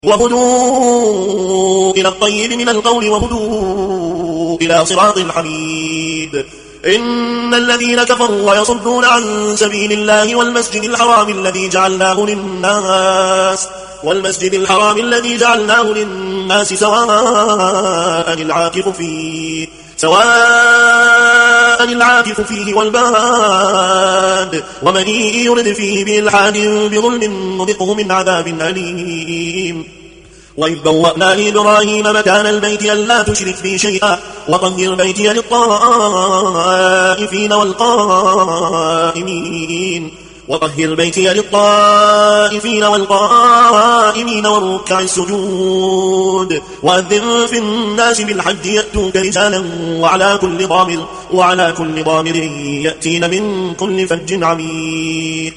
وهدوا إلى الطيب من القول وهدوا إلى صراط الحميد. إن الذين كفروا ويصدون عن سبيل الله والمسجد الحرام الذي جعلناه للناس سواء العاكف فيه والباد ومن يرد فيه بإلحاد بظلم نذقه من عذاب أليم. وإذ بوأنا لإبراهيم مكان البيت ألا تشرك بي شيئا وطهر بيتي للطائفين والقائمين والركع السجود. وأذن في الناس بالحج يأتوك رجالا وعلى كل ضامر يأتين من كل فج عميق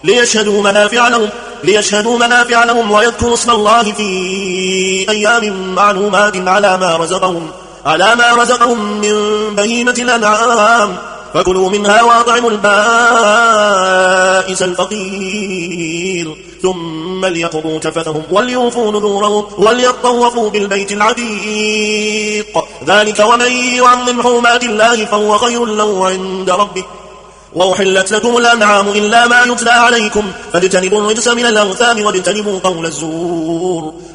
ليشهدوا منافع لهم ويذكروا اسم الله في أيام معلومات على ما رزقهم من بهيمة الأنعام فكلوا منها واطعموا البائس الفقير ثم ليقضوا تفثهم وليوفوا نذورهم وليطوفوا بالبيت العتيق. ذلك ومن يعظم حرمات الله فهو خير له عند ربه. وأحلت لكم الأنعام إلا ما يتلى عليكم فاجتنبوا الرجس من الأوثان واجتنبوا قول الزور.